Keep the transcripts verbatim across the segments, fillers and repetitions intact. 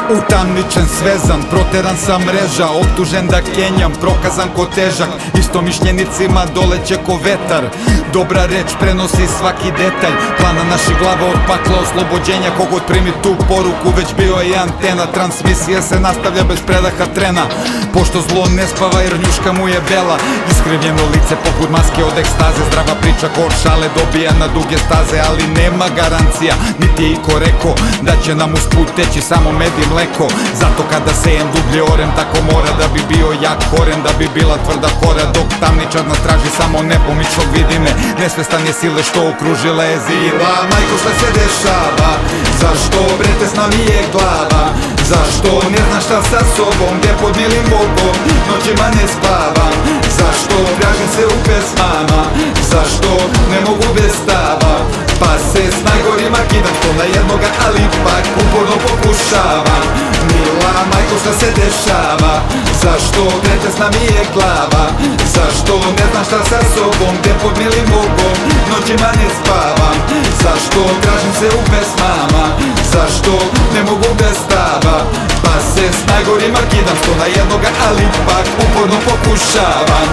Utamničen, svezan, proteran sa mreža, optužen da kenjam, prokazan ko težak, istomišljenicima doleće ko vetar. Dobra reč prenosi svaki detalj, plana naših glava od pakla oslobođenja. Kogod primi tu poruku već bio je antena, transmisija se nastavlja bez predaha trena. Pošto zlo ne spava jer njuška mu je bela, iskrivljeno lice poput maske od ekstaze. Zdrava priča ko od šale dobija na duge staze, ali nema garancija, niti je iko rekao da će nam usput teći samo med i mleko. Zato kada sejem dublje orem, tako mora da bi bio jak koren, da bi bila tvrda kora. Dok tamničar nas traži samo nepomičnog vidi me, nesvestan je sile što okružila je zila. Majko, šta se dešava? Zašto brete s nami je glava? Zašto ne znaš šta sa sobom, gde pod milim Bogom noćima ne spavam? Zašto tražim se u pesmama? Zašto ne mogu bez stava? Pa se s najgorima kidam to na jednoga, ali ipak uporno pokušavam. Mila majko, šta se dešava? Zašto brete s nami je glava? Zašto ne znaš šta sa sobom, gde pod milim Bogom noćima ne spavam? Zašto tražim se u pesmama? Zašto ne mogu bez stava? Pa se s najgorima kidam to na jednoga, ali ipak uporno pokušavam.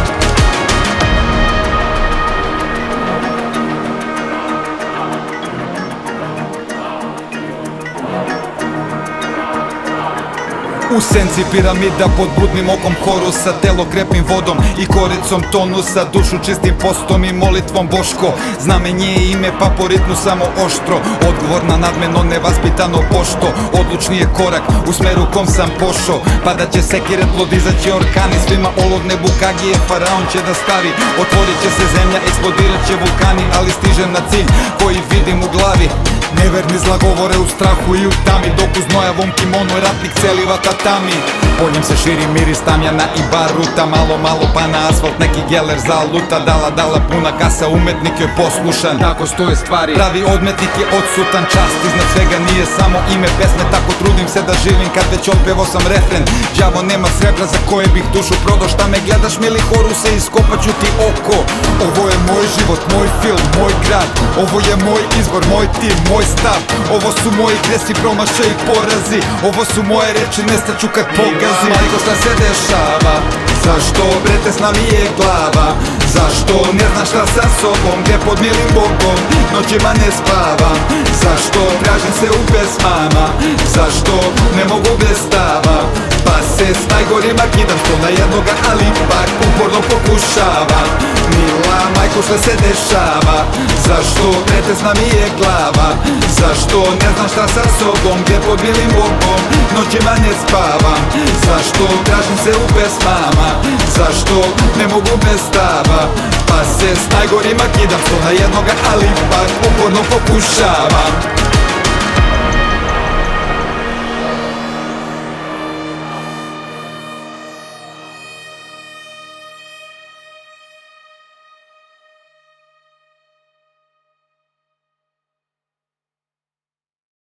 U senci piramida pod budnim okom Horusa, telo krepim vodom i koricom tonusa, dušu čistim postom i molitvom Boško. Znamenje je ime pa po ritmu samo oštro, odgovor na nadmeno nevaspitano pošto. Odlučni je korak u smeru kom sam pošao, padat će sekire, plod izaći orkani. Svima olov nebu kagije faraon će da stavi, otvorit će se zemlja, eksplodirat će vulkani. Ali stižem na cilj koji vidim u glavi, neverni zla govore u strahu i u tami, dok uz nojavom kimono ratnik celiva tatami. Poljem se širi miris tamjana i baruta, malo malo pa na asfalt neki geler zaluta. Dala dala puna kasa, umetnik je poslušan, tako stoje stvari, pravi odmetnik je odsutan. Čast iznad svega nije samo ime pesme, tako trudim se da živim kad već otpevo sam refren. Đavo nema srebra za koje bih dušu prodao, šta me gledaš mili Horuse, iskopaću ti oko. Ovo je moj život, moj film, moj grad, ovo je moj izbor, moj tim, moj stav. Ovo su moji gresi, promašaj i porazi, ovo su moje reči, nestaću kad pogazim. Majko, šta se dešava? Zašto brete s nami je glava? Zašto ne znaš šta sa sobom, gde pod milim Bogom noćima ne spavam? Zašto tražim se u pesmama? Zašto ne mogu bez stava? Pa se s najgorima kidam to na jednoga, ali ipak uporno pokušavam. Mila majko, šta se dešava? Zašto brete s nami je glava? Zašto ne znaš šta sa sobom, gde pod milim Bogom noćima ne spavam? Zašto tražim se u pesmama? Zašto ne mogu bez stava? Pa se s najgorima kidam to na jednoga, ali ipak uporno pokušavam.